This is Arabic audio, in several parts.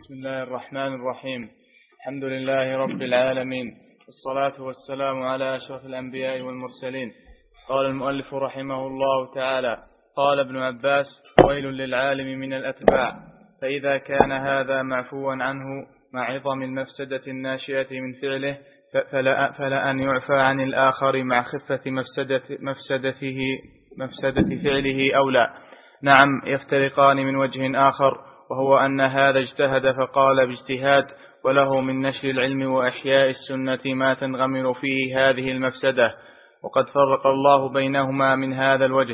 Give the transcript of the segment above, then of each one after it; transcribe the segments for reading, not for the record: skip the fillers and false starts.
بسم الله الرحمن الرحيم. الحمد لله رب العالمين، والصلاة والسلام على أشرف الأنبياء والمرسلين. قال المؤلف رحمه الله تعالى: قال ابن عباس: ويل للعالم من الأتباع. فإذا كان هذا معفوا عنه مع عظم المفسدة الناشئة من فعله، فلا أن يعفى عن الآخر مع خفة مفسدة فعله أولى. نعم، يفترقان من وجه آخر، وهو أن هذا اجتهد فقال باجتهاد، وله من نشر العلم وإحياء السنة ما تنغمر فيه هذه المفسدة، وقد فرق الله بينهما من هذا الوجه،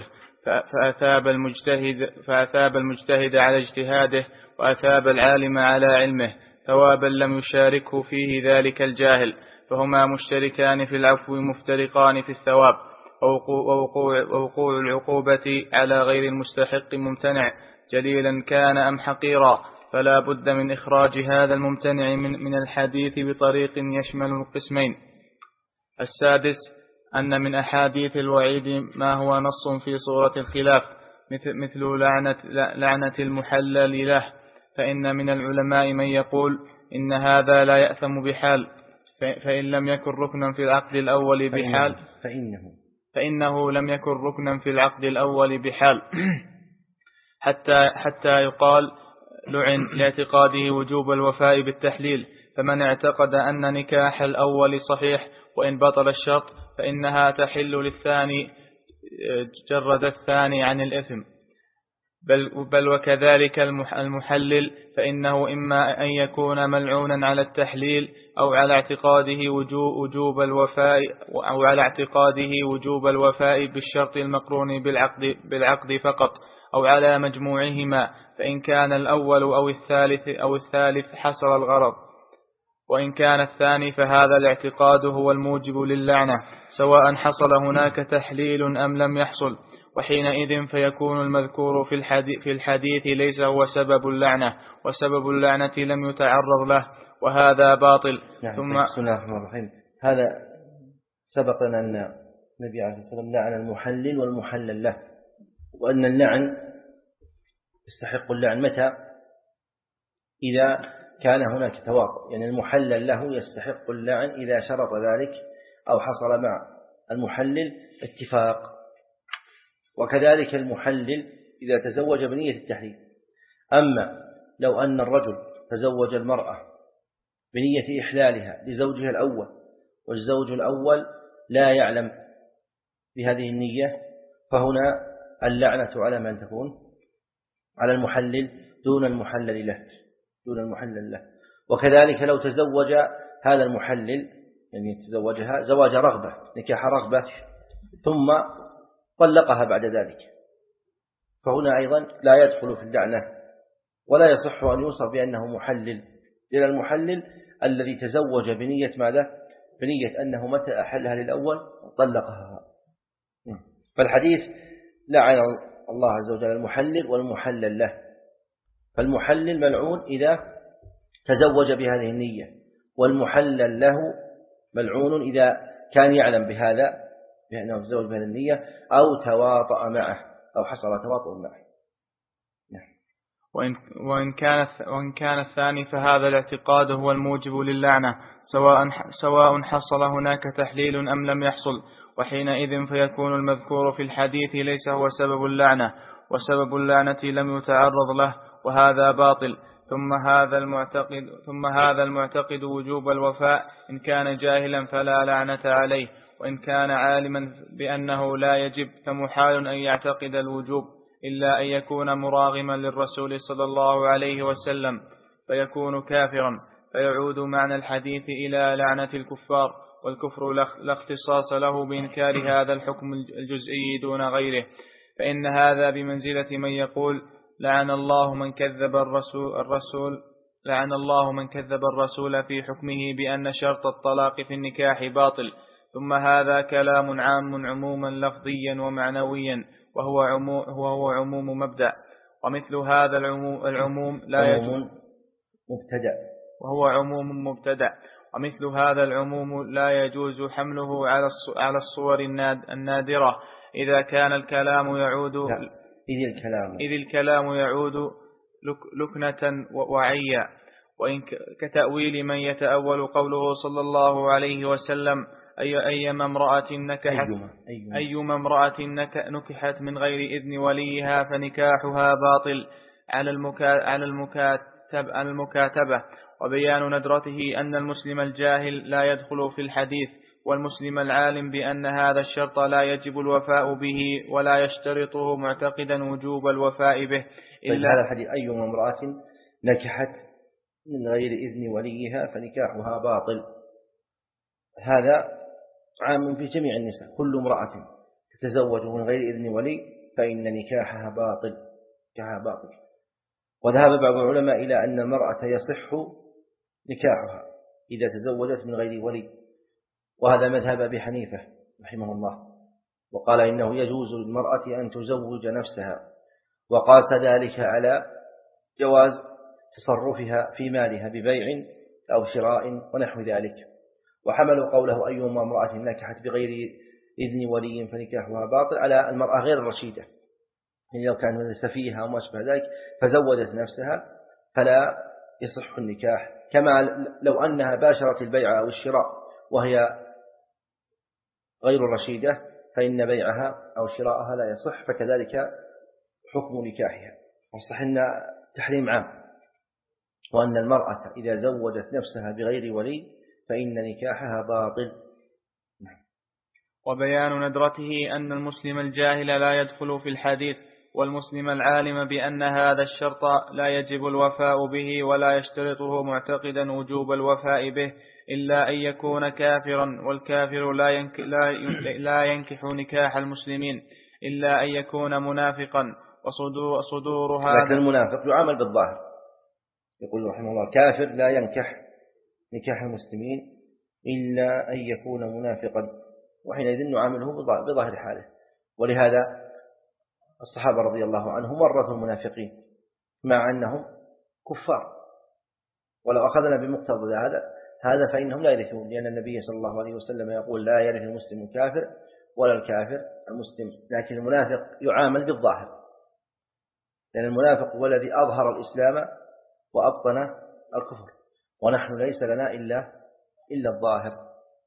فأثاب المجتهد على اجتهاده، وأثاب العالم على علمه ثوابا لم يشاركه فيه ذلك الجاهل، فهما مشتركان في العفو مفترقان في الثواب. ووقوع العقوبة على غير المستحق ممتنع، جليلا كان أم حقيرا، فلا بد من إخراج هذا الممتنع من الحديث بطريق يشمل القسمين. السادس: أن من أحاديث الوعيد ما هو نص في صورة الخلاف، مثل لعنة المحلل له، فإن من العلماء من يقول إن هذا لا يأثم بحال، فإن لم يكن ركنا في العقد الأول بحال فإنه لم يكن ركنا في العقد الأول بحال حتى يقال لعن لاعتقاده وجوب الوفاء بالتحليل. فمن اعتقد أن نكاح الأول صحيح وإن بطل الشرط، فإنها تحل للثاني جرد الثاني عن الإثم. بل وكذلك المحلل، فإنه إما أن يكون ملعونا على التحليل، أو على اعتقاده وجوب الوفاء بالشرط المقرون بالعقد فقط، أو على مجموعهما، فإن كان الأول أو الثالث حصل الغرض، وإن كان الثاني فهذا الاعتقاد هو الموجب للعنة، سواء حصل هناك تحليل أم لم يحصل، وحينئذ فيكون المذكور في الحديث ليس هو سبب اللعنة، وسبب اللعنة لم يتعرض له، وهذا باطل. بسم الله الرحمن الرحيم. هذا سبقنا أن النبي عليه الصلاة والسلام لعن المحلل والمحلل له، وأن اللعن يستحق اللعن متى؟ إذا كان هناك تواطؤ، يعني المحلل له يستحق اللعن إذا شرط ذلك أو حصل مع المحلل اتفاق، وكذلك المحلل إذا تزوج بنية التحليل. أما لو أن الرجل تزوج المرأة بنية إحلالها لزوجها الأول، والزوج الأول لا يعلم بهذه النية، فهنا اللعنة على من تكون؟ على المحلل دون المحلل له. وكذلك لو تزوج هذا المحلل، يعني تزوجها زواج رغبة، نكاح رغبة، ثم طلقها بعد ذلك، فهنا أيضا لا يدخل في اللعنة، ولا يصح أن يوصف بأنه محلل، إلى المحلل الذي تزوج بنية ماذا؟ بنية أنه متى أحلها للأول طلقها. فالحديث لعن الله عز وجل المحلل والمحلل له، فالمحلل ملعون إذا تزوج بهذه النية، والمحلل له ملعون إذا كان يعلم بهذا، بأنه تزوج بهذه النية، أو تواطأ معه، أو حصل تواطؤ معه. وإن كان الثاني فهذا الاعتقاد هو الموجب للعنة، سواء حصل هناك تحليل أم لم يحصل، وحينئذ فيكون المذكور في الحديث ليس هو سبب اللعنة، وسبب اللعنة لم يتعرض له، وهذا باطل. ثم هذا المعتقد وجوب الوفاء إن كان جاهلا فلا لعنة عليه، وإن كان عالما بأنه لا يجب فمحال أن يعتقد الوجوب، إلا أن يكون مراغما للرسول صلى الله عليه وسلم، فيكون كافرا، فيعود معنى الحديث إلى لعنة الكفار، والكفر لا اختصاص له بإنكار هذا الحكم الجزئي دون غيره، فإن هذا بمنزلة من يقول لعن الله من كذب الرسول في حكمه بأن شرط الطلاق في النكاح باطل. ثم هذا كلام عام عموما لفظيا ومعنويا، وهو عموم مبدأ، ومثل هذا العموم لا يجوز، وهو عموم مبتدأ، ومثل هذا العموم لا يجوز حمله على الصور النادرة، إذا كان الكلام يعود لكنة وعيا، وإن كتأويل من يتأول قوله صلى الله عليه وسلم أيما امرأة نكحت من غير إذن وليها فنكاحها باطل على المكاتبة. وبيان ندرته أن المسلم الجاهل لا يدخل في الحديث، والمسلم العالم بأن هذا الشرط لا يجب الوفاء به ولا يشترطه معتقدا وجوب الوفاء به إلا هذا الحديث أيما امرأة نكحت من غير إذن وليها فنكاحها باطل، هذا عام في جميع النساء. كل امرأة تتزوج من غير إذن ولي فإن نكاحها باطل. وذهب بعض العلماء إلى أن المرأة يصح نكاحها إذا تزوجت من غير ولي، وهذا مذهب أبي حنيفة رحمه الله، وقال إنه يجوز للمرأة أن تزوج نفسها، وقاس ذلك على جواز تصرفها في مالها ببيع أو شراء ونحو ذلك. وحملوا قوله أيما امرأة نكحت بغير إذن ولي فنكاحها باطل على المرأة غير الرشيدة، يعني لو كانت سفيهة أو ما أشبه ذلك فزوجت نفسها فلا يصح النكاح، كما لو أنها باشرت البيع أو الشراء وهي غير الرشيدة فإن بيعها أو شراءها لا يصح، فكذلك حكم نكاحها. والصح أن تحريم عام، وأن المرأة إذا زوجت نفسها بغير ولي فإن نكاحها باطل. وبيان ندرته أن المسلم الجاهل لا يدخل في الحديث، والمسلم العالم بأن هذا الشرط لا يجب الوفاء به ولا يشترطه معتقدا وجوب الوفاء به إلا أن يكون كافرا، والكافر لا ينكح نكاح المسلمين إلا أن يكون منافقا. وصدور هذا، لكن المنافق يعامل بالظاهر، يقول رحمه الله كافر لا ينكح نكاح المسلمين إلا أن يكون منافقا، وحينئذ نعامله بظاهر حاله. ولهذا الصحابة رضي الله عنهم ورثوا المنافقين مع أنهم كفار، ولو أخذنا بمقتضى هذا فإنهم لا يرثون، لأن النبي صلى الله عليه وسلم يقول لا يرث المسلم الكافر ولا الكافر المسلم. لكن المنافق يعامل بالظاهر، لأن المنافق هو الذي أظهر الإسلام وأبطن الكفر، ونحن ليس لنا إلا الظاهر.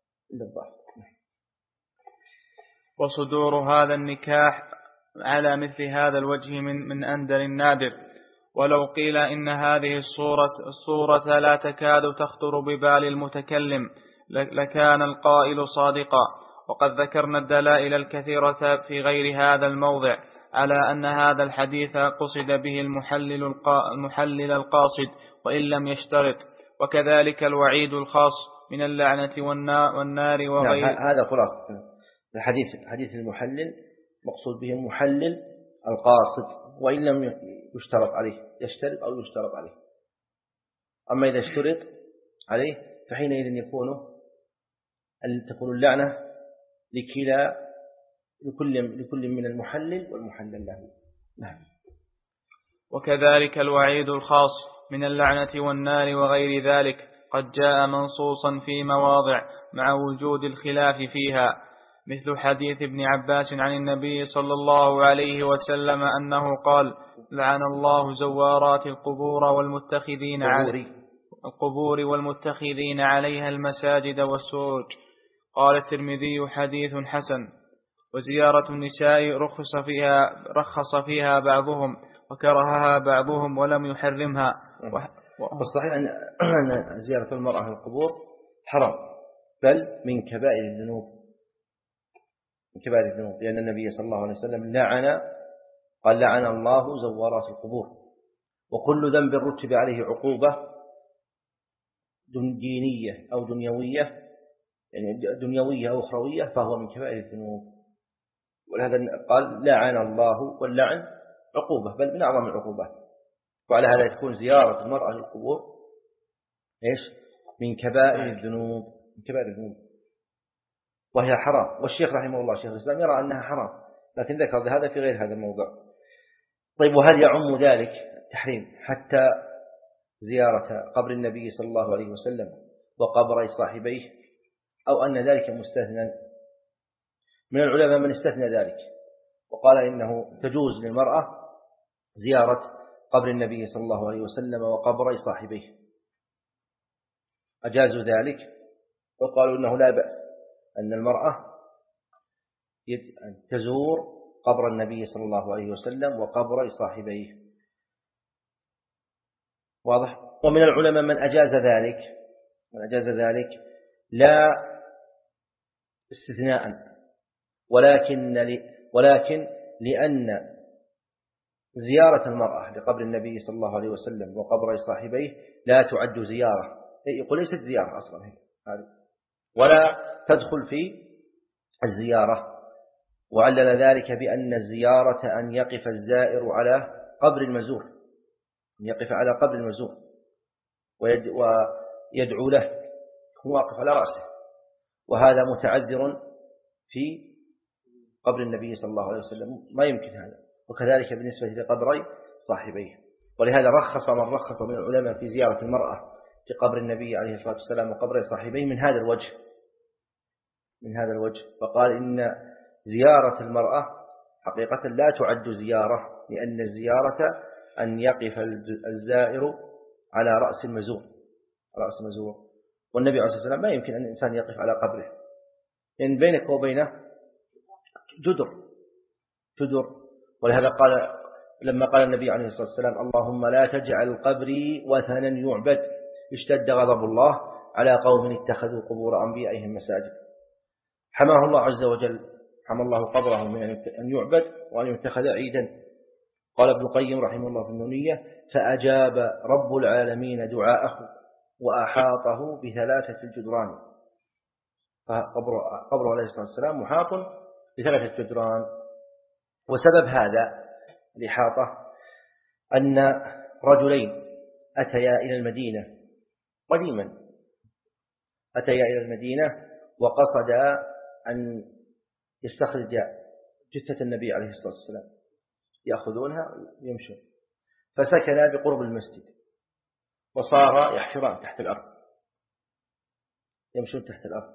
وصدور هذا النكاح على مثل هذا الوجه من أندر النادر. ولو قيل إن هذه الصورة لا تكاد تخطر ببال المتكلم لكان القائل صادقا. وقد ذكرنا الدلائل الكثيرة في غير هذا الموضع على أن هذا الحديث قصد به المحلل القاصد وإن لم يشترط، وكذلك الوعيد الخاص من اللعنة والنار وغيره. هذا خلاصة الحديث المحلل مقصود به المحلل القاصد وإن لم يشترط عليه، يشترط أو يشترط عليه. أما إذا اشترط عليه فحينئذ تكون اللعنة لكل من المحلل والمحلل له. نعم. وكذلك الوعيد الخاص من اللعنة والنار وغير ذلك قد جاء منصوصا في مواضع مع وجود الخلاف فيها، مثل حديث ابن عباس عن النبي صلى الله عليه وسلم أنه قال لعن الله زوارات القبور والمتخذين عليها المساجد والسروج. قال الترمذي حديث حسن. وزيارة النساء رخص فيها بعضهم وكرهها بعضهم ولم يحرمها. والصحيح أن زيارة المرأة القبور حرام، بل من كبائر الذنوب، لأن النبي صلى الله عليه وسلم قال لعن الله زوارات القبور. وكل ذنب رتب عليه عقوبة دينية أو دنيوية، يعني دنيوية أو أخروية، فهو من كبائر الذنوب. ولهذا قال لعن الله، واللعن عقوبة بل من أعظم العقوبات. وعلى هذا تكون زيارة المرأة للقبور من كبائر الذنوب، وهي حرام. والشيخ رحمه الله شيخ الإسلام يرى أنها حرام، لكن ذكر هذا في غير هذا الموضع. طيب، وهل يعم ذلك التحريم حتى زيارة قبر النبي صلى الله عليه وسلم وقبر صاحبيه، أو أن ذلك مستثنى؟ من العلماء من استثنى ذلك وقال إنه تجوز للمرأة زيارة قبر النبي صلى الله عليه وسلم وقبر صاحبيه، أجازوا ذلك وقالوا إنه لا بأس أن المرأة تزور قبر النبي صلى الله عليه وسلم وقبر صاحبيه. واضح؟ ومن العلماء من أجاز ذلك لا استثناء، ولكن لأن زيارة المرأة لقبر النبي صلى الله عليه وسلم وقبر صاحبيه لا تعد زيارة، يقول ليست زيارة أصلا هذه، ولا تدخل في الزيارة. وعلل ذلك بأن الزيارة أن يقف الزائر على قبر المزور، أن يقف على قبر المزور ويدعو له، هو واقف على رأسه، وهذا متعذر في قبر النبي صلى الله عليه وسلم، ما يمكن هذا. وكذلك بالنسبة لقبري صاحبيه. ولهذا رخص من رخص من العلماء في زيارة المرأة في قبر النبي عليه الصلاة والسلام وقبر صاحبيه من هذا الوجه، فقال إن زيارة المرأة حقيقة لا تعد زيارة، لأن الزيارة أن يقف الزائر على رأس المزور، والنبي عليه الصلاة والسلام ما يمكن أن الإنسان يقف على قبره، لأن بينك وبينه جدر. ولهذا قال لما قال النبي عليه الصلاة والسلام: اللهم لا تجعل قبري وثنا يعبد، اشتد غضب الله على قوم اتخذوا قبور أنبيائهم مساجد. حماه الله عز وجل، حمى الله قبره من أن يعبد وأن يتخذ عيدا. قال ابن القيم رحمه الله في النونية: فأجاب رب العالمين دعاءه وأحاطه ب3 الجدران. فقبره عليه الصلاة والسلام محاط ب3 جدران. وسبب هذا الإحاطة أن رجلين أتيا إلى المدينة قديما، وقصدا أن يستخرج جثة النبي عليه الصلاة والسلام يأخذونها ويمشون، فسكنا بقرب المسجد وصار يحفران تحت الأرض، يمشون تحت الأرض،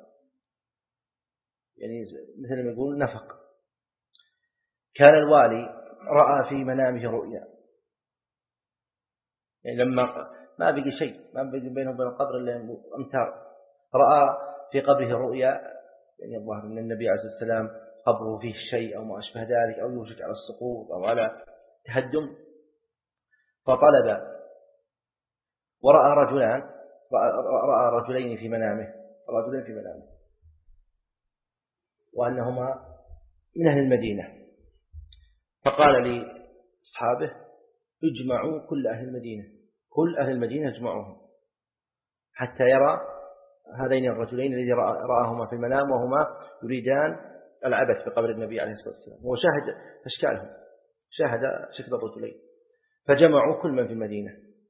يعني مثل ما يقول نفق. كان الوالي رأى في منامه رؤيا، يعني لما ما بقي شيء، ما بقي بينه وبين القبر إلا أمتار، رأى في قبره رؤيا، يعني الظاهر أن النبي عليه الصلاة والسلام قبره فيه شيء أو ما أشبه ذلك، أو يوشك على السقوط أو على تهدم، فطلب ورأى رجلين في منامه، وأنهما من أهل المدينة، فقال لأصحابه: اجمعوا كل أهل المدينة اجمعوهم حتى يرى هذين الرجلين الذي رآهما في المنام وهما يريدان العبث بقبر النبي عليه الصلاة والسلام. هو شاهد أشكالهم، شاهد شكل الرجلين، فجمعوا كل من في المدينة،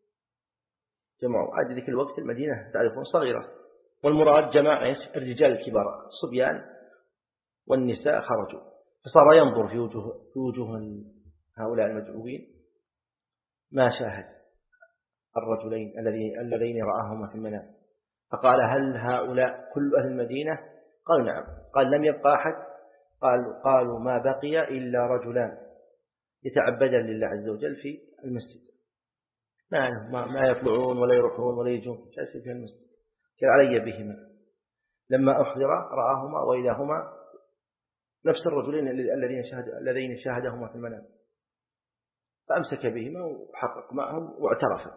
عاد ذيك الوقت المدينة تعرفون صغيرة، والمراد جماعة الرجال الكبار، الصبيان والنساء خرجوا، فصار ينظر في وجوه هؤلاء المدعوين ما شاهد الرجلين اللذين رآهما في المنام، فقال: هل هؤلاء كل أهل المدينة؟ قالوا: نعم. قال: لم يبقى أحد؟ قالوا: ما بقي إلا رجلان يتعبدان لله عز وجل في المسجد، ما يطلعون ولا يروحون ولا يجون، جالسين في المسجد، كان علي بهما. لما أحضر رآهما وإذا هما نفس الرجلين الذين شاهدهما في المنام، فأمسك بهما وحقق معهم واعترف،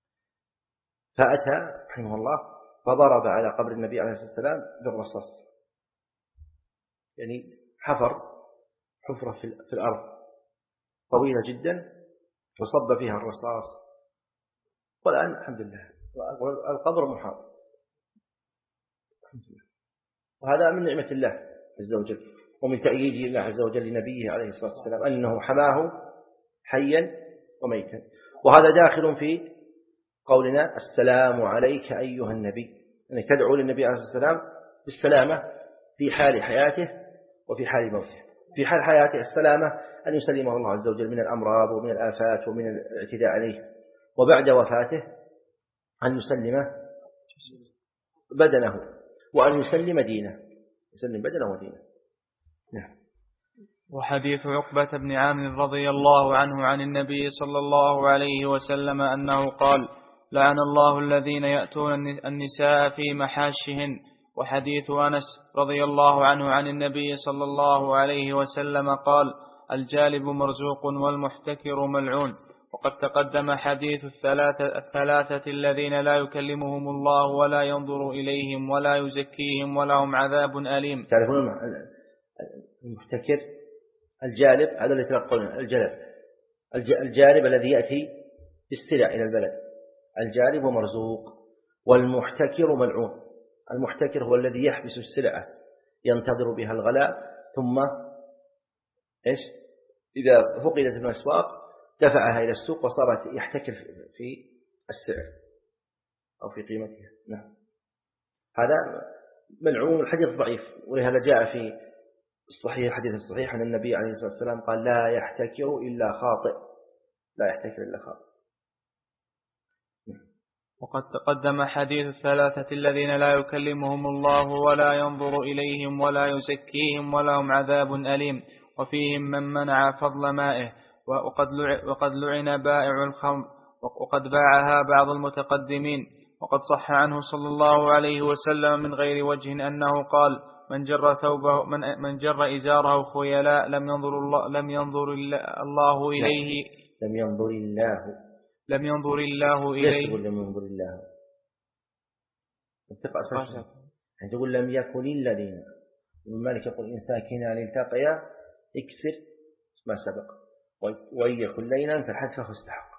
فأتى رحمه الله فضرب على قبر النبي عليه الصلاة والسلام بالرصاص، يعني حفر حفرة في الأرض طويلة جدا وصب فيها الرصاص، والآن الحمد لله القبر محاط، وهذا من نعمة الله عز وجل ومن تأييد الله عز وجل لنبيه عليه الصلاة والسلام أنه حماه حيا وميتا. وهذا داخل في قولنا: السلام عليك أيها النبي، يعني تدعو للنبي عليه الصلاة والسلام بالسلامة في حال حياته وفي حال موته. في حال حياته السلامة أن يسلمه الله عز وجل من الأمراض ومن الآفات ومن الاعتداء عليه، وبعد وفاته أن يسلم بدنه وأن يسلم دينه، يسلم بدنه ودينه. نعم. وحديث عقبة بن عامر رضي الله عنه عن النبي صلى الله عليه وسلم أنه قال: لعن الله الذين يأتون النساء في محاشهن. وحديث أنس رضي الله عنه عن النبي صلى الله عليه وسلم قال: الجالب مرزوق والمحتكر ملعون. وقد تقدم حديث الثلاثة الذين لا يكلمهم الله ولا ينظر إليهم ولا يزكيهم ولهم عذاب أليم. تعرفون المحتكر الجالب، هذا اللي يتلقون الجالب الذي يأتي بالسلع إلى البلد، الجالب مرزوق. والمحتكر ملعون. المحتكر هو الذي يحبس السلعة ينتظر بها الغلاء، ثم إذا فقدت من الأسواق دفعها إلى السوق وصارت يحتكر في السعر أو في قيمتها. نعم، هذا ملعون. الحديث ضعيف، ولهذا جاء في الصحيح الحديث الصحيح أن النبي عليه الصلاة والسلام قال: لا يحتكر إلا خاطئ. لا يحتكر إلا خاطئ. وقد تقدم حديث الثلاثة الذين لا يكلمهم الله ولا ينظر إليهم ولا يزكيهم ولهم عذاب أليم، وفيهم من منع فضل مائه. وقد لعن بائع الخمر، وقد باعها بعض المتقدمين. وقد صح عنه صلى الله عليه وسلم من غير وجه أنه قال: من جر إزاره خيلاء لم ينظر الله إليه. لم ينظر الله لم ينظر الله إليه. لم ينظر الله. يعني تقول لم يكن الذين. ابن مالك يقول: إن ساكنان التقيا اكسر ما سبق، وإن يكن لينا فحذفه استحق.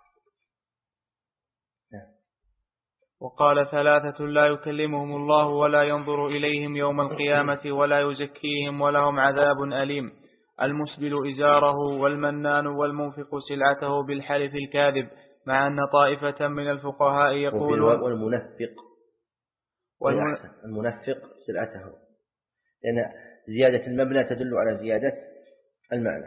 وقال: ثلاثة لا يكلمهم الله ولا ينظر إليهم يوم القيامة ولا يزكيهم ولهم عذاب أليم: المسبل إزاره، والمنان، والمنفق سلعته بالحلف الكاذب. مع أن طائفة من الفقهاء يقولون: والمنفق المنفق سلعته، لأن زيادة المبنى تدل على زيادة المعنى.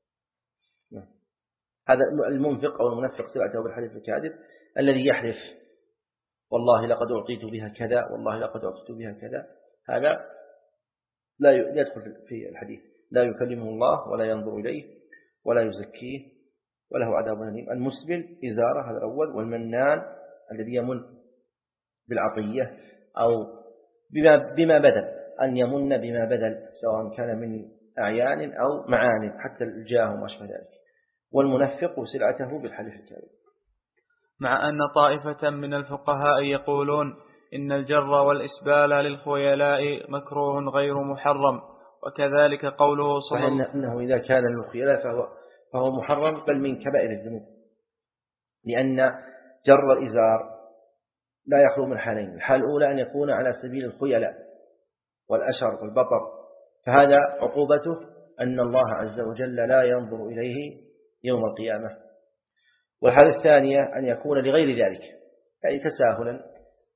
هذا المنفق أو المنفق سلعته بالحلف الكاذب الذي يحلف: والله لقد أعطيت بها كذا، والله لقد أعطيت بها كذا. هذا لا يدخل في الحديث. لا يكلمه الله ولا ينظر إليه ولا يزكيه وله عذاب أليم. المسبل إزارة، هذا الأول. والمنان الذي يمن بالعطية أو بما بدل، أن يمن بما بدل، سواء كان من أعيان أو معان، حتى الجاه وما أشبه ذلك. والمنفق سلعته بالحلف الكاذب. مع أن طائفة من الفقهاء يقولون: إن الجر والإسبال للخيلاء مكروه غير محرم. وكذلك قوله صلى الله عليه وسلم: أنه إذا كان للخيلاء فهو محرم، بل من كبائر الذنوب، لأن جر الإزار لا يخلو من حالين. الحال الأولى أن يكون على سبيل الخيلاء والأشر والبطر، فهذا عقوبته أن الله عز وجل لا ينظر إليه يوم القيامة. والحالة الثانية أن يكون لغير ذلك، يعني تساهلا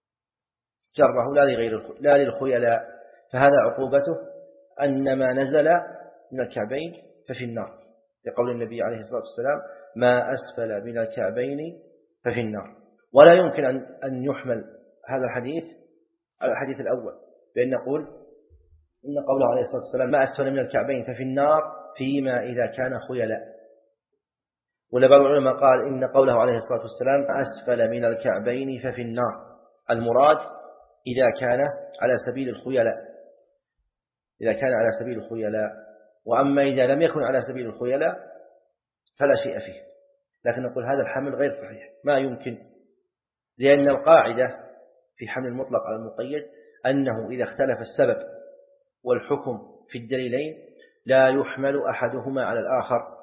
جره لا للخيلاء، فهذا عقوبته أن ما نزل من الكعبين ففي النار، لقول النبي عليه الصلاة والسلام: ما أسفل من الكعبين ففي النار. ولا يمكن أن يحمل هذا الحديث على الحديث الأول، بأن نقول إن قوله عليه الصلاة والسلام: ما أسفل من الكعبين ففي النار، فيما إذا كان خيلاء. ولبعض العلماء قال إن قوله عليه الصلاة والسلام: أسفل من الكعبين ففي النار، المراد إذا كان على سبيل الخيلاء، إذا كان على سبيل الخيلاء. وأما إذا لم يكن على سبيل الخيلاء فلا شيء فيه. لكن نقول هذا الحمل غير صحيح، ما يمكن، لأن القاعدة في حمل المطلق على المقيد أنه إذا اختلف السبب والحكم في الدليلين لا يحمل أحدهما على الآخر،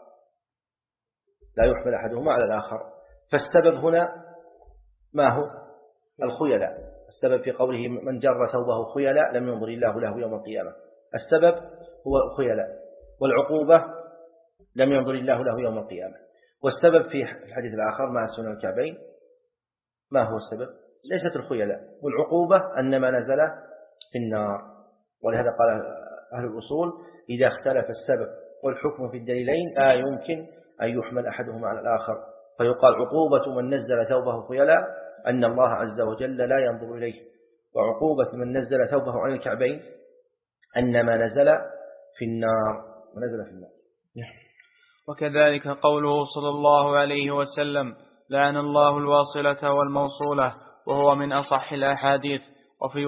فالسبب هنا ما هو؟ الخيلاء. السبب في قوله: من جر ثوبه خيلاء لم ينظر الله له يوم القيامة، السبب هو الخيلاء، والعقوبة لم ينظر الله له يوم القيامة. والسبب في الحديث الآخر: ما أسفل الكعبين، ما هو السبب؟ ليست الخيلاء، والعقوبة أن ما نزل في النار. ولهذا قال أهل الأصول: إذا اختلف السبب والحكم في الدليلين لا يمكن أن يحمل أحدهما على الآخر، فيقال عقوبة من نزل ثوبه خيلاء أن الله عز وجل لا ينظر إليه، وعقوبة من نزل ثوبه عن الكعبين أن ما نزل في النار. وكذلك قوله صلى الله عليه وسلم: لعن الله الواصلة والموصولة، وهو من أصح الأحاديث. وفي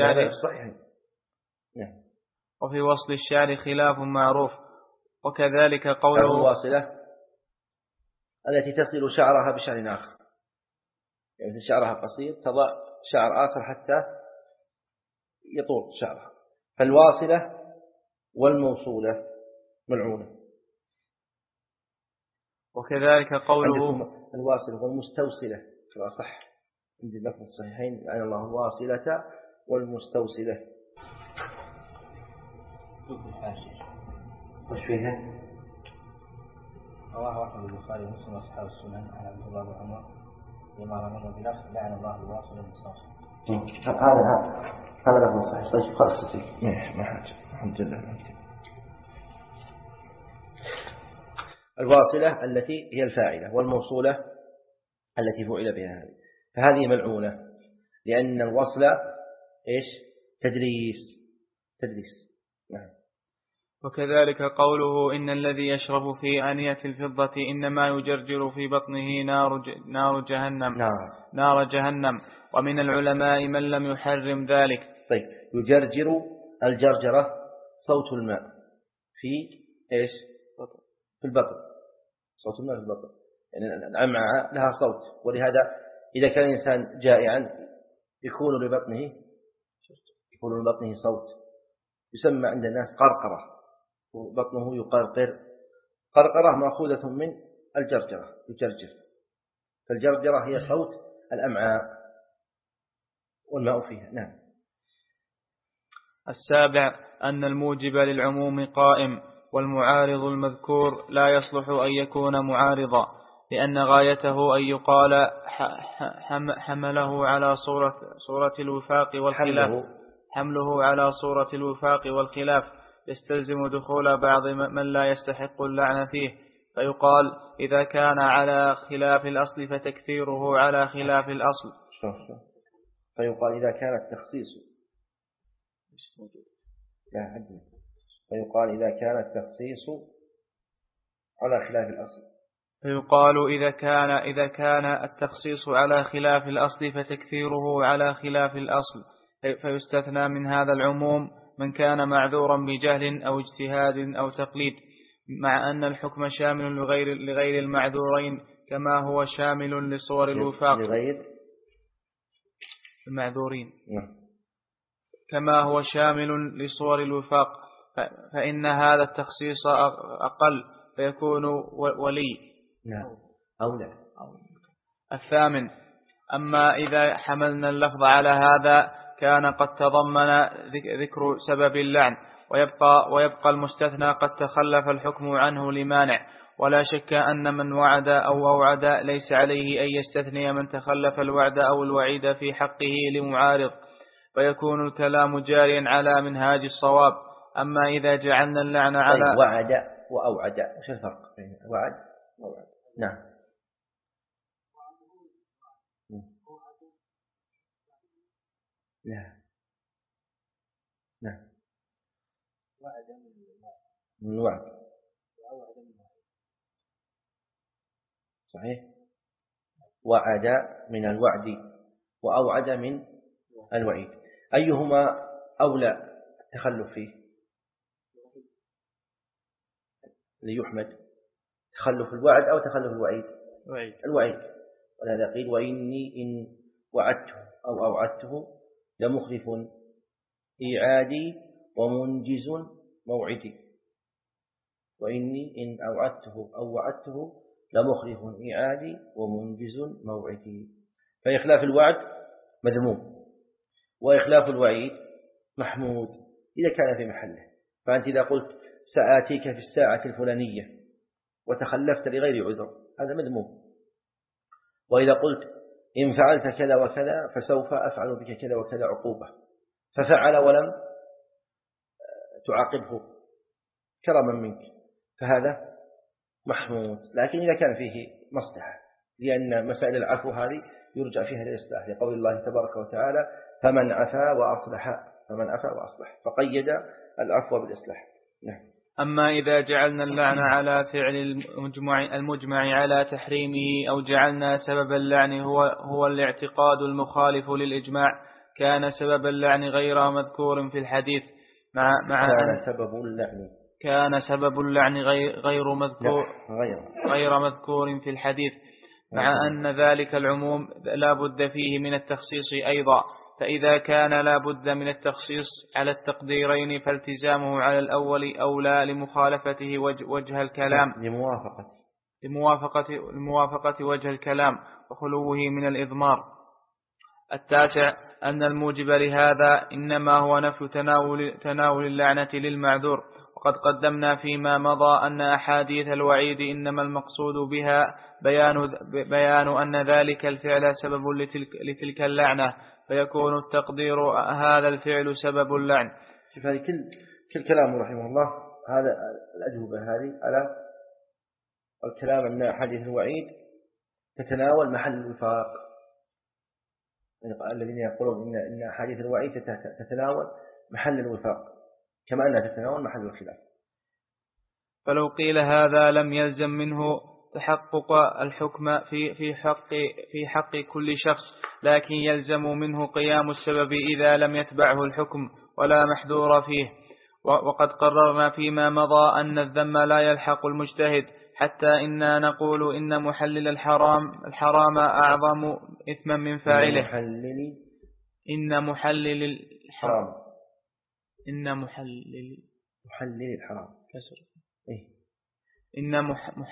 وصل الشعر خلاف معروف. وكذلك قوله الواصلة التي تصل شعرها بشعر آخر، يعني شعرها قصير تضع شعر آخر حتى يطول شعرها، فالواصلة والموصولة ملعونة. وكذلك قوله الواصلة والمستوصلة كما صح عند اللفظ الصحيحين، لعن الله الواصلة والمستوصلة. وش فيها؟ رواه أحمد البخاري ومسلم وأصحاب السنن عن عبد الله بن عمر لما رمى بلفظ لعن الله الواصل والمستوصل. هذا لفظ صحيح. طيب خلاص ما حاجة، الحمد لله. الواصلة التي هي الفاعلة، والموصولة التي فعل بها هذه، فهذه ملعونة، لأن الوصل إيش؟ تدريس. نعم. وكذلك قوله إن الذي يشرب في آنية الفضة إنما يجرجر في بطنه نار جهنم. ومن العلماء من لم يحرم ذلك. طيب، يجرجر الجرجرة صوت الماء في إيش؟ في البطن، صوت الماء في البطن، يعني الأمعاء لها صوت، ولهذا إذا كان الإنسان جائعا يكون لبطنه صوت يسمى عند الناس قرقرة، وبطنه يقرقر. قرقرة مأخوذة من الجرجرة، يجرجر، فالجرجرة هي صوت الأمعاء والماء فيها. نعم. السابع أن الموجب للعموم قائم، والمعارض المذكور لا يصلح أن يكون معارضا، لأن غايته أن يقال حمله على صورة الوفاق والخلاف. حمله على صورة الوفاق والخلاف يستلزم دخول بعض من لا يستحق اللعن فيه، فيقال إذا كان على خلاف الأصل فتكثيره على خلاف الأصل. فيقال إذا كان التخصيص على خلاف الأصل. فيقال إذا كان التخصيص على خلاف الأصل فتكثيره على خلاف الأصل، فيستثنى من هذا العموم من كان معذورا بجهل أو اجتهاد أو تقليد، مع أن الحكم شامل لغير المعذورين، كما هو شامل لصور الوفاق لغير المعذورين، كما هو شامل لصور الوفاق، فإن هذا التخصيص أقل فيكون ولي. نعم. أولى. الثامن، أما إذا حملنا اللفظ على هذا كان قد تضمن ذكر سبب اللعن، ويبقى المستثنى قد تخلف الحكم عنه لمانع، ولا شك أن من وعد أو أوعد ليس عليه أن يستثني من تخلف الوعد أو الوعيد في حقه لمعارض، فيكون الكلام جاريا على منهاج الصواب. أما إذا جعلنا اللعن على وعد وأوعد، وش الفرق بين وعد وأوعد؟ نعم. نعم. من الوعد صحيح. وعد من الوعد وأوعد من الوعيد، أيهما أولى التخلف فيه ليحمد؟ تخلف الوعد أو تخلف الوعيد؟ الوعيد. ولهذا قيل وإني إن وعدته أو أوعدته لمخلف إيعادي ومنجز موعدي. وإني إن أوعدته أو وعدته لمخلف إيعادي ومنجز موعدي. فإخلاف الوعد مذموم، وإخلاف الوعيد محمود إذا كان في محله. فأنت إذا قلت سآتيك في الساعة الفلانية وتخلفت لغير عذر هذا مذموم، وإذا قلت إن فعلت كذا وكذا فسوف أفعل بك كذا وكذا عقوبة، ففعل ولم تعاقبه كرما منك فهذا محمود. لكن إذا كان فيه مصلحة، لأن مسائل العفو هذه يرجع فيها للإصلاح، لقول الله تبارك وتعالى فمن عفا وأصلح، فقيد العفو بالإصلاح. نعم. أما إذا جعلنا اللعن على فعل المجمع على تحريمه أو جعلنا سبب اللعن هو الاعتقاد المخالف للإجماع كان سبب اللعن غير مذكور في الحديث كان سبب اللعن غير مذكور في الحديث مع أن ذلك العموم لا بد فيه من التخصيص أيضا. فإذا كان لا بد من التخصيص على التقديرين فالتزامه على الأول أولى لمخالفته وجه الكلام لموافقة وجه الكلام وخلوه من الإضمار. التاسع أن الموجب لهذا إنما هو نفي تناول اللعنة للمعذور. وقد قدمنا فيما مضى أن أحاديث الوعيد إنما المقصود بها بيان أن ذلك الفعل سبب لتلك اللعنة فيكون التقدير هذا الفعل سبب اللعن. شوف هذه كل كلام رحمه الله هذا الأجوبة هذه على الكلام أن أحاديث الوعيد تتناول محل الوفاق. الذين يقولون إن أحاديث الوعيد تتناول محل الوفاق كما أنها تتناول محل الخلاف. فلو قيل هذا لم يلزم منه تحقق الحكم في حق كل شخص لكن يلزم منه قيام السبب إذا لم يتبعه الحكم ولا محذور فيه. وقد قررنا فيما مضى أن الذم لا يلحق المجتهد حتى إنا نقول إن محلل الحرام أعظم إثما من فاعله. إن محلل الحرام كسر إن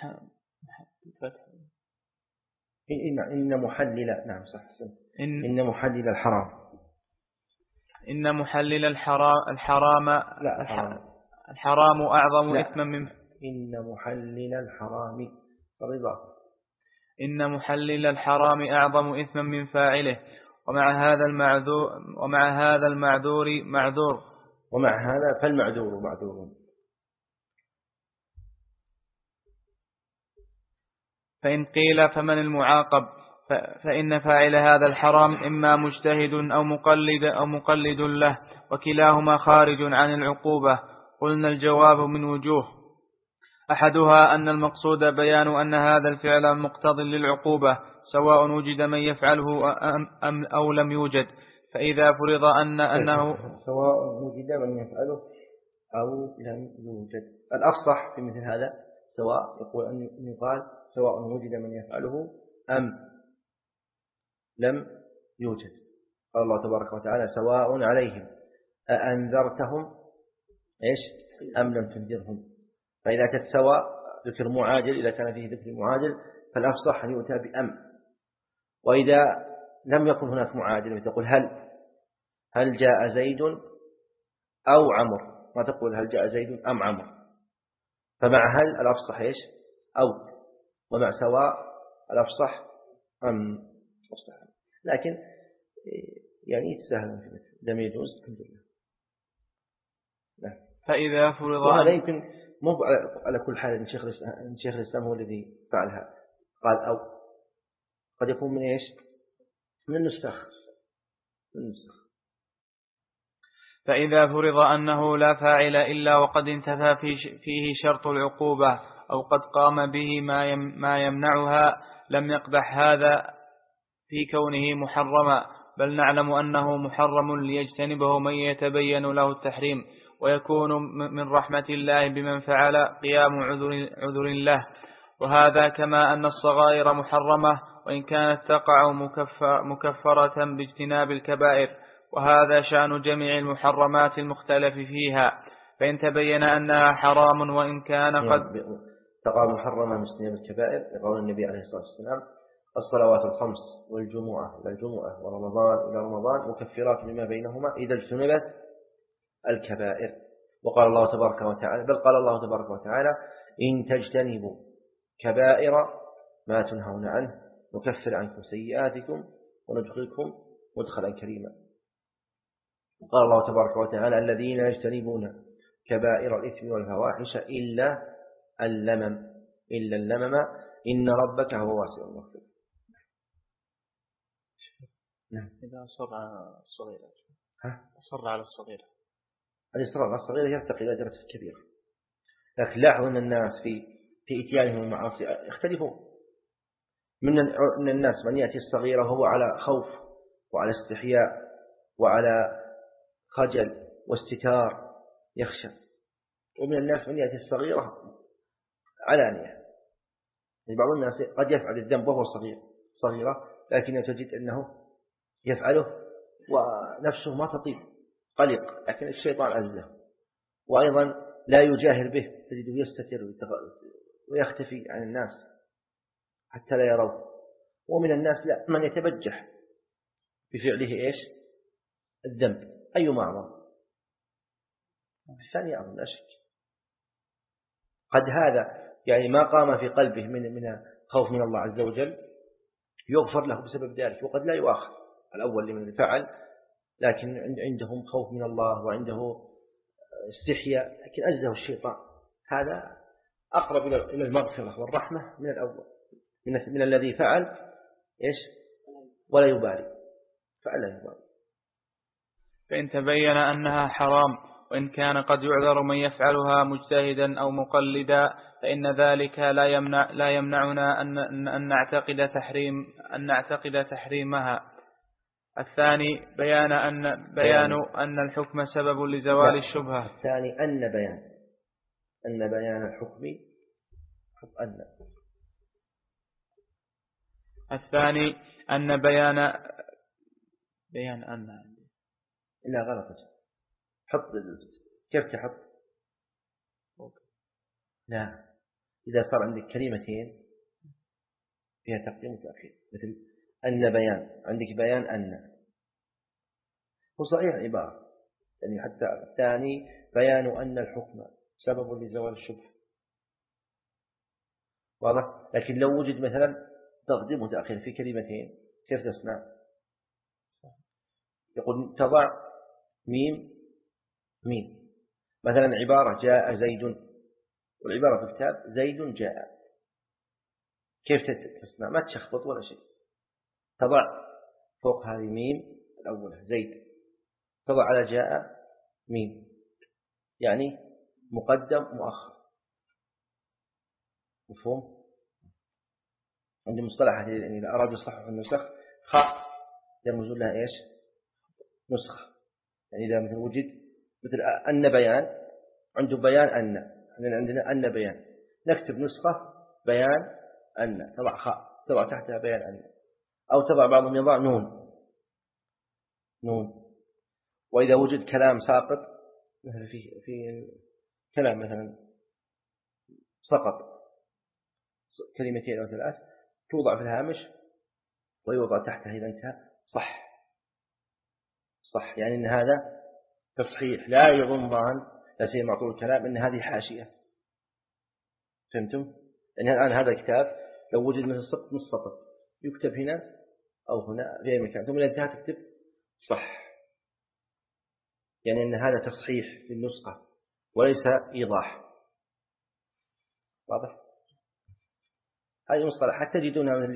محلل نعم صح إن محلل الحرام إن محلل الحرام الحرام أعظم إثما من إن محلل الحرام رضا إن محلل الحرام أعظم إثما من فاعله. ومع هذا المعذور معذور ومع هذا فالمعذور معذور. فإن قيل فمن المعاقب فإن فاعل هذا الحرام إما مجتهد أو مقلد له وكلاهما خارج عن العقوبة. قلنا الجواب من وجوه. أحدها أن المقصود بيان أن هذا الفعل مقتض للعقوبة سواء وجد من يفعله أم أو لم يوجد. فإذا فرض أنه سواء وجد من يفعله أو لم يوجد الأفصح في مثل هذا سواء يقول أن يقال سواء وجد من يفعله أم لم يوجد. قال الله تبارك وتعالى سواء عليهم أأنذرتهم أم لم تنذرهم. فإذا كانت سواء ذكر معاجل إذا كان فيه ذكر معاجل فالأفصح أن يؤتى بأم. وإذا لم يكن هناك معاجل تقول هل جاء زيد أو عمر ما تقول هل جاء زيد أم عمر. فمع هل الأفصح أو ومع سواء الأفصح أم أفصح. لكن يعني يتساهل في مثل لم يجوز الحمد لله. فإذا فرض وهذا يمكن مو على كل حال إن شيخ الإسلام هو الذي فعلها قال أو قد يكون من من النسخ. فإذا فرض أنه لا فاعل إلا وقد انتفى فيه شرط العقوبة أو قد قام به ما يمنعها لم يقبح هذا في كونه محرما بل نعلم أنه محرم ليجتنبه من يتبين له التحريم ويكون من رحمة الله بمن فعل قيام عذر له. وهذا كما أن الصغائر محرمة وإن كانت تقع مكفرة باجتناب الكبائر. وهذا شأن جميع المحرمات المختلف فيها فإن تبين أنها حرام وإن كان قد تقع محرمة باجتناب الكبائر يقول النبي عليه الصلاة والسلام الصلوات الخمس والجمعة إلى الجمعة ورمضان إلى رمضان مكفرات لما بينهما إذا اجتنبت الكبائر. وقال الله تبارك وتعالى بل قال الله تبارك وتعالى إن تجتنبوا كبائر ما تنهون عنه نكفر عنكم سيئاتكم وندخلكم مدخلا كريما. قال الله تبارك وتعالى الذين يجتنبون كبائر الإثم والفواحش إلا اللمم إن ربك هو واسع المغفرة. إذا أصر على الصغيرة أصر على الصغيرة الإصرار على الصغيرة يرتقي إلى درجة كبيرة. لكن لاحظوا أن الناس في إتيانهم المعاصي يختلفون. من الناس من يأتي الصغيرة وهو على خوف وعلى استحياء وعلى خجل واستتار يخشى، ومن الناس من يأتي الصغيرة علانية. يعني بعض الناس قد يفعل الذنب وهو صغيرة، لكن تجد أنه يفعله ونفسه ما تطيب، قلق، لكن الشيطان عزه. وأيضا لا يجاهر به، تجده يستتر ويختفي عن الناس حتى لا يروه. ومن الناس لا، من يتبجح بفعله إيش؟ الذنب أي معظم. الثاني أظن لا شك قد هذا يعني ما قام في قلبه من خوف من الله عز وجل يغفر له بسبب ذلك، وقد لا يؤاخذ الأول لمن فعل، لكن عندهم خوف من الله وعنده استحياء، لكن أجزه الشيطان. هذا أقرب إلى المغفرة والرحمة من الأول، من الذي فعل إيش ولا يبالي، فعل لا يبالي. فإن تبين أنها حرام وإن كان قد يعذر من يفعلها مجتهدا أو مقلدا فإن ذلك لا يمنعنا أن نعتقد تحريمها. الثاني بيان أن الحكم سبب لزوال الشبهة. الثاني أن بيان الحكم الثاني أن بيان أن لا غلط، حط كيف تحط؟ لا، إذا صار عندك كلمتين فيها تقديم وتأخير، مثل أن بيان، عندك بيان أن، هو صحيح عبارة يعني حتى الثاني بيان أن الحكم سبب لزوال الشبهة واضح. لكن لو وجد مثلا تقديم وتأخير في كلمتين كيف تصنع؟ يقول تضع ميم مثلا عبارة جاء زيد، والعبارة في الكتاب زيد جاء، كيف تصنع؟ ما تشخبط ولا شيء، تضع فوق هذه ميم الأولى زيد، تضع على جاء ميم، يعني مقدم مؤخر. مفهوم؟ عندي مصطلحات يعني إذا أرادوا يصححوا النسخ خاء يرمز لها إيش؟ نسخة. يعني إذا مثل وجد مثل أن بيان، عنده بيان أن، عندنا أن بيان، نكتب نسخة بيان أن، تضع خاء تضع تحتها بيان أن، أو تضع بعضهم يضع نون. وإذا وجد كلام ساقط مثل في كلام مثلا سقط كلمتين أو ثلاث توضع في الهامش ويوضع تحتها إذا انتهى صح، يعني أن هذا تصحيح، لا يظن لا سيما طول الكلام أن هذه حاشية. فهمتم؟ يعني الآن هذا الكتاب لو وجد مثل سقط نص سطر يكتب هنا أو هنا في أي مكان، ثم إذا انتهى تكتب صح، يعني أن هذا تصحيح في النسخة وليس إيضاح. واضح؟ هذه المصطلحات تجدونها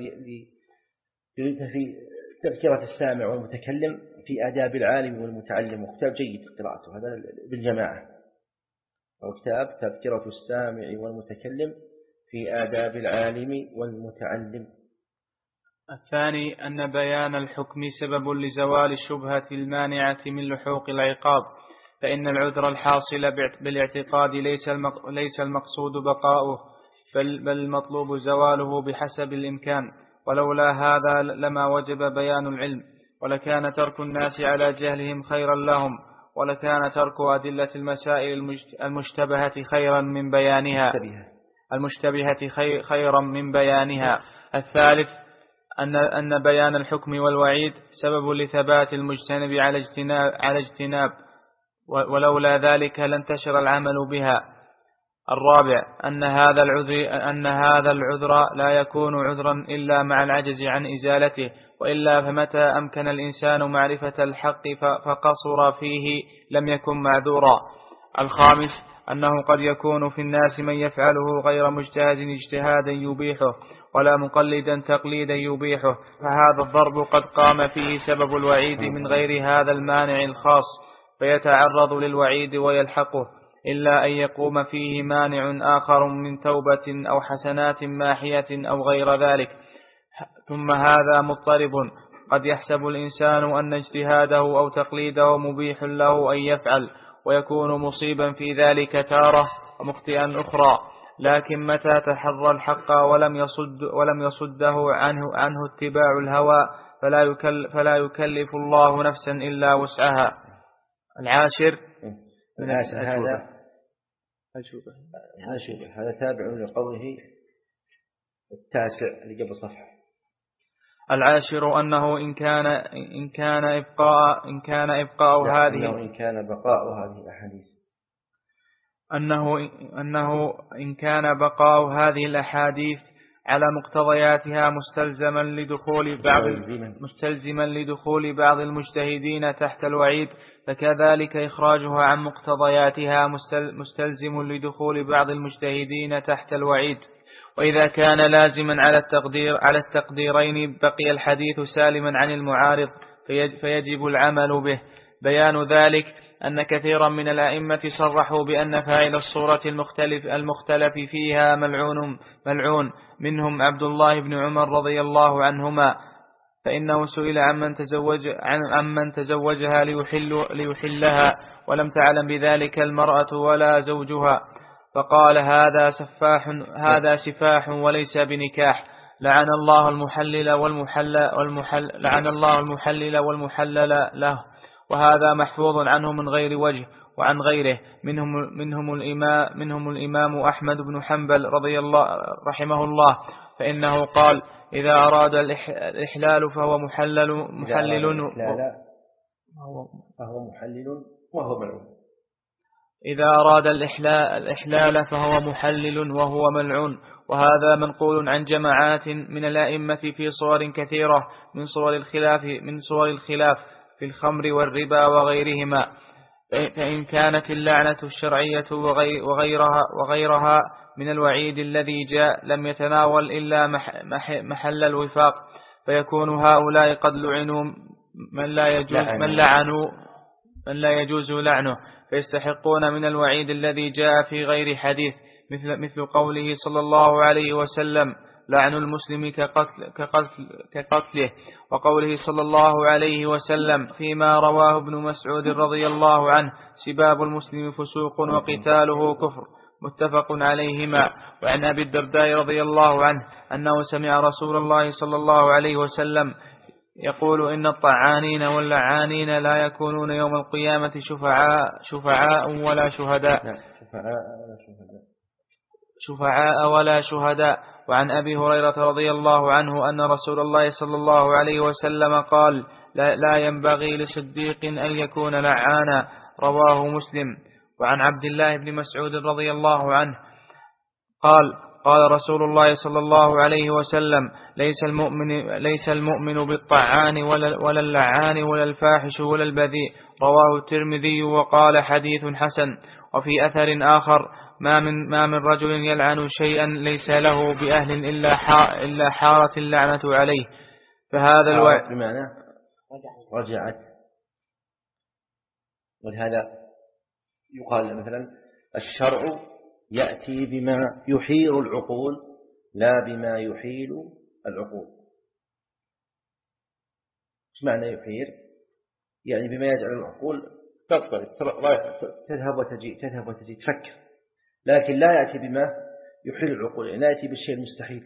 في تذكرة السامع والمتكلم في آداب العالم والمتعلم، وكتاب جيد قراءته هذا بالجماعة، أو كتاب تذكرة السامع والمتكلم في آداب العالم والمتعلم. الثاني أن بيان الحكم سبب لزوال الشبهة المانعة من لحوق العقاب، فإن العذر الحاصل بالاعتقاد ليس المقصود بقاؤه، بل المطلوب زواله بحسب الإمكان، ولولا هذا لما وجب بيان العلم، ولكان ترك الناس على جهلهم خيرا لهم، ولكان ترك أدلة المسائل المشتبهة خيرا من بيانها. الثالث أن بيان الحكم والوعيد سبب لثبات المجتنب على اجتناب، ولولا ذلك لانتشر العمل بها. الرابع أن هذا العذر لا يكون عذرا إلا مع العجز عن إزالته، وإلا فمتى أمكن الإنسان معرفة الحق فقصر فيه لم يكن معذورا. الخامس أنه قد يكون في الناس من يفعله غير مجتهد اجتهادا يبيحه، ولا مقلدا تقليدا يبيحه، فهذا الضرب قد قام فيه سبب الوعيد من غير هذا المانع الخاص، فيتعرض للوعيد ويلحقه. إلا أن يقوم فيه مانع آخر من توبة أو حسنات ماحية أو غير ذلك. ثم هذا مضطرب، قد يحسب الإنسان أن اجتهاده أو تقليده مبيح له أن يفعل، ويكون مصيبا في ذلك تارة ومخطئا أخرى، لكن متى تحرى الحق ولم يصده عنه اتباع الهوى فلا يكلف الله نفسا إلا وسعها. العاشر هذا تابع لقوله التاسع اللي قبل صفحة. العاشر أنه إن كان بقاء هذه الأحاديث أنه إن كان بقاء هذه الأحاديث على مقتضياتها مستلزما لدخول بعض المجتهدين تحت الوعيد، فكذلك إخراجها عن مقتضياتها مستلزم لدخول بعض المجتهدين تحت الوعيد. وإذا كان لازما على التقديرين بقي الحديث سالما عن المعارض، فيجب العمل به. بيان ذلك أن كثيرا من الأئمة صرحوا بأن فاعل الصورة المختلف فيها ملعون، منهم عبد الله بن عمر رضي الله عنهما، فإنه سئل عمن تزوجها ليحلها ولم تعلم بذلك المرأة ولا زوجها، فقال هذا سفاح وليس بنكاح. لعن الله المحلل والمحلل له. وهذا محفوظ عنه من غير وجه وعن غيره، منهم الإمام أحمد بن حنبل رحمه الله، فإنه قال إذا أراد الإحلال فهو محلل وهو ملعون. إذا أراد الإحلال فهو محلل وهو ملعون. وهذا منقول عن جماعات من الأئمة في صور كثيرة من صور الخلاف في الخمر والربا وغيرهما. فإن كانت اللعنة الشرعية وغيرها من الوعيد الذي جاء لم يتناول إلا محل الوفاق، فيكون هؤلاء قد لعنوا من لا يجوز لعنه، فيستحقون من الوعيد الذي جاء في غير حديث، مثل قوله صلى الله عليه وسلم لعن المسلم كقتله، وقوله صلى الله عليه وسلم فيما رواه ابن مسعود رضي الله عنه سباب المسلم فسوق وقتاله كفر، متفق عليهما. وعن أبي الدرداء رضي الله عنه أنه سمع رسول الله صلى الله عليه وسلم يقول إن الطعانين واللعانين لا يكونون يوم القيامة شفعاء ولا شهداء. وعن أبي هريرة رضي الله عنه أن رسول الله صلى الله عليه وسلم قال لا ينبغي لصديق أن يكون لعانا، رواه مسلم. وعن عبد الله بن مسعود رضي الله عنه قال رسول الله صلى الله عليه وسلم ليس المؤمن بالطعان ولا اللعان ولا الفاحش ولا البذيء، رواه الترمذي وقال حديث حسن. وفي أثر آخر ما من رجل يلعن شيئا ليس له بأهل إلا حارت اللعنة عليه. فهذا الوعد بمعنى رجعت. ولهذا يقال مثلا الشرع يأتي بما يحير العقول لا بما يحيل العقول. ايش معنى يحير؟ يعني بما يجعل العقول تذهب وتجي تفكر، لكن لا يأتي بما يحيل العقول، يعني لا يأتي بالشيء المستحيل.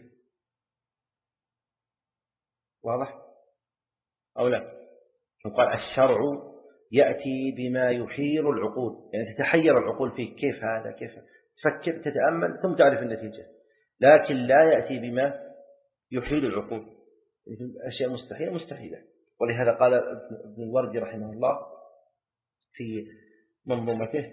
واضح أو لا؟ يقال الشرع يأتي بما يحير العقول، يعني تتحير العقول فيه كيف هذا كيف، تفكر تتأمل ثم تعرف النتيجة، لكن لا يأتي بما يحيل العقول. الأشياء مستحيلة. ولهذا قال ابن الوردي رحمه الله في منظومته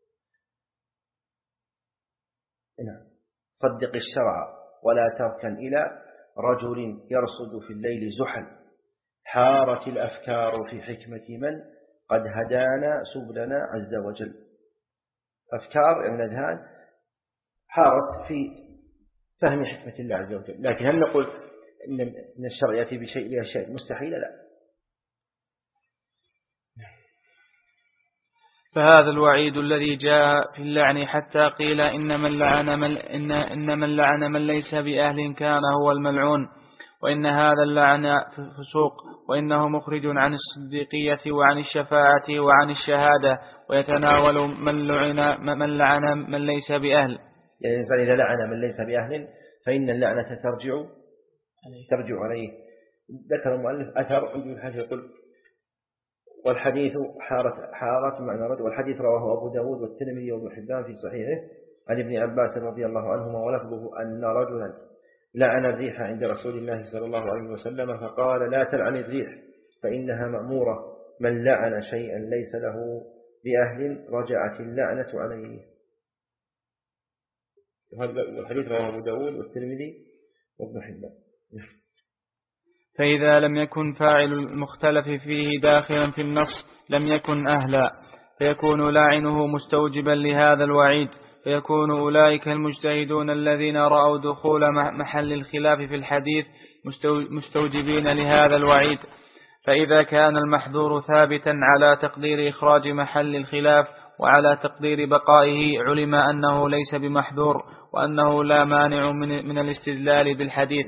صدق الشرع ولا تركن إلى رجل يرصد في الليل زحل، حارت الأفكار في حكمة من قد هدانا سبلنا عز وجل. أفكار يعني الأذهان حارت في فهم حكمة الله عز وجل، لكن هل نقول إن الشرع يأتي بأشياء مستحيلة؟ لا. فهذا الوعيد الذي جاء في اللعن حتى قيل إن من لعن من ليس بأهل كان هو الملعون، وإن هذا اللعن فسوق، وإنه مخرج عن الصديقية وعن الشفاعة وعن الشهادة، ويتناول من لعن من ليس بأهل. يعني الإنسان إذا لعن من ليس بأهل فإن اللعنة ترجع عليه. ذكر المؤلف أثر عند الحاج يقول والحديث حارت معنى رد، والحديث رواه أبو داود والترمذي وابن حبان في صحيحه عن ابن عباس رضي الله عنهما، ولفظه أن رجلا لعن الريح عند رسول الله صلى الله عليه وسلم فقال لا تلعن الريح فإنها مأمورة، من لعن شيئا ليس له بأهل رجعت اللعنة عليه. والحديث رواه أبو داود والترمذي وابن حبان. فإذا لم يكن فاعل المختلف فيه داخلا في النص لم يكن أهلا، فيكون لاعنه مستوجبا لهذا الوعيد، فيكون أولئك المجتهدون الذين رأوا دخول محل الخلاف في الحديث مستوجبين لهذا الوعيد. فإذا كان المحذور ثابتا على تقدير إخراج محل الخلاف وعلى تقدير بقائه علم أنه ليس بمحذور، وأنه لا مانع من الاستدلال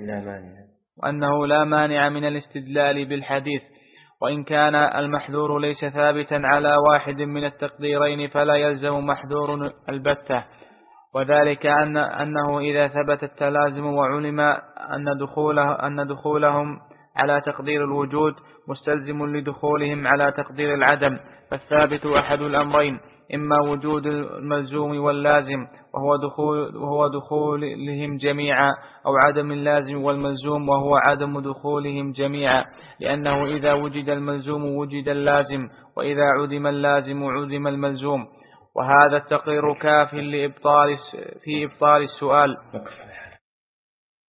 بالحديث، وإن كان المحذور ليس ثابتا على واحد من التقديرين فلا يلزم محذور البتة، وذلك أنه إذا ثبت التلازم وعلم أن دخولهم على تقدير الوجود مستلزم لدخولهم على تقدير العدم، فالثابت أحد الأمرين، إما وجود الملزوم واللازم وهو دخولهم جميعا، أو عدم اللازم والملزوم وهو عدم دخولهم جميعا، لأنه إذا وجد الملزوم وجد اللازم، وإذا عدم اللازم عدم الملزوم، وهذا التقرير كاف في إبطال السؤال.